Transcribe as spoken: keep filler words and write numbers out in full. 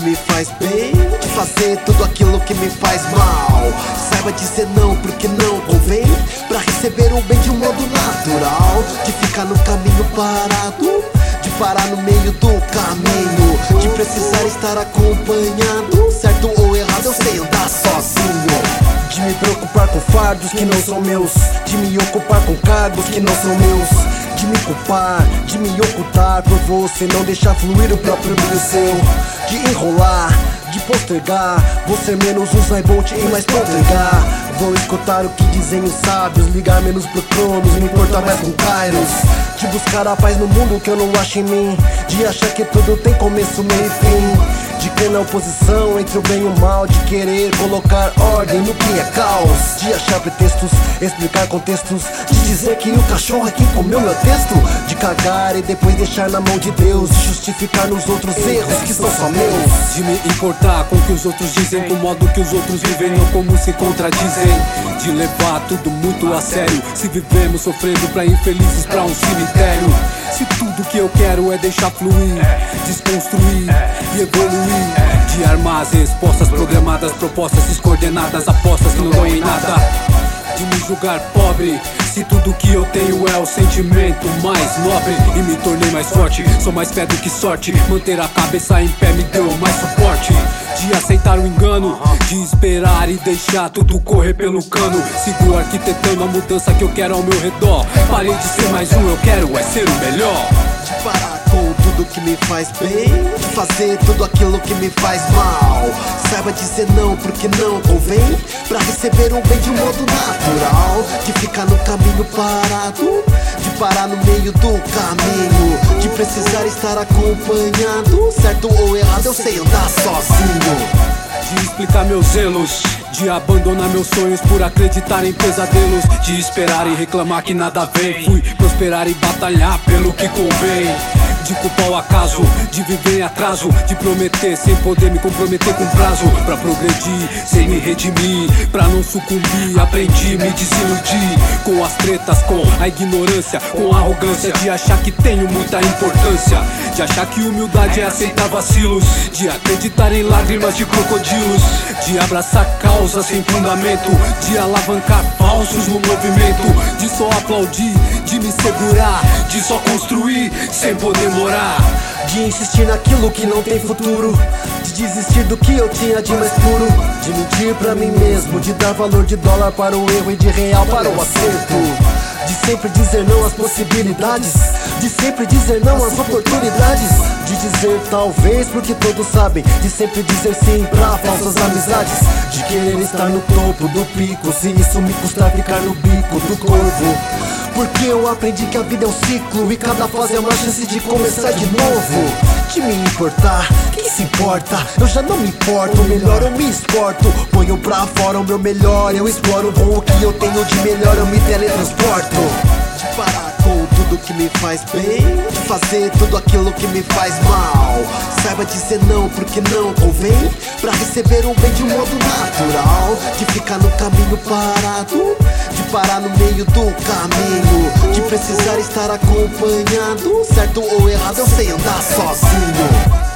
me faz bem, de fazer tudo aquilo que me faz mal. Saiba dizer não porque não convém, pra receber o bem de um modo natural. De ficar no caminho parado, de parar no meio do caminho, de precisar estar acompanhado. Certo ou errado eu sei andar sozinho. De me preocupar com fardos que não são meus, de me ocupar com cargos que não são meus, de me culpar, de me ocultar por você não deixar fluir o próprio brilho seu, de enrolar, de postergar, vou ser menos um Zaibolt e mais postergar. Vou escutar o que dizem os sábios, ligar menos pro Cronos, me importar mais com Kairos. De buscar a paz no mundo que eu não acho em mim, de achar que tudo tem começo, meio e fim, de crer na oposição entre o bem e o mal, de querer colocar ordem no que é caos, de achar pretextos, explicar contextos, de dizer que o cachorro é quem comeu meu texto, de cagar e depois deixar na mão de Deus, de justificar nos outros erros que são só meus, de me importar com o que os outros dizem, com o modo que os outros vivem, não como se contradizem, de levar tudo muito a sério, se vivemos sofrendo pra infelizes pra um cemitério. Se tudo que eu quero é deixar fluir, desconstruir e evoluir, de armar as respostas programadas, propostas descoordenadas, apostas que não dão em nada, de me julgar pobre, se tudo que eu tenho é o sentimento mais nobre. E me tornei mais forte, sou mais fé do que sorte, manter a cabeça em pé me deu mais suporte, de aceitar o engano, de esperar e deixar tudo correr pelo cano. Sigo arquitetando a mudança que eu quero ao meu redor, parei de ser mais um, eu quero é ser o melhor. De parar com tudo que me faz bem, de fazer tudo aquilo que me faz mal. Saiba dizer não porque não convém, pra receber o bem de um modo natural. De ficar no caminho parado, de parar no meio do caminho, de precisar estar acompanhado. Certo ou errado eu sei andar sozinho. De explicar meus zelos, de abandonar meus sonhos por acreditar em pesadelos, de esperar e reclamar que nada vem. Fui prosperar e batalhar pelo que convém, de culpar o acaso, de viver em atraso, de prometer sem poder me comprometer com prazo, pra progredir sem me redimir, pra não sucumbir. Aprendi me desiludir com as tretas, com a ignorância, com a arrogância, de achar que tenho muita importância, de achar que humildade é aceitar vacilos, de acreditar em lágrimas de crocodilos, de abraçar causas sem fundamento, de alavancar falsos no movimento, de só aplaudir, de me segurar, de só construir sem poder morar, de insistir naquilo que não tem futuro, de desistir do que eu tinha de mais puro, de mentir pra mim mesmo, de dar valor de dólar para o erro e de real para o acerto, de sempre dizer não às possibilidades, de sempre dizer não às oportunidades, de dizer talvez porque todos sabem, de sempre dizer sim pra falsas amizades, de querer estar no topo do pico, se isso me custar ficar no bico do corvo, porque eu aprendi que a vida é um ciclo e cada fase é uma chance de começar de novo. De me importar, quem se importa? Eu já não me importo, o melhor eu me exporto, ponho pra fora o meu melhor, eu exploro com o que eu tenho de melhor, eu me teletransporto. De parar com tudo que me faz bem, de fazer tudo aquilo que me faz mal. Saiba dizer não porque não convém, pra receber o bem de um modo natural. De ficar no caminho parado, de parar no meio do caminho, de precisar estar acompanhado. Certo ou errado eu sei andar sozinho.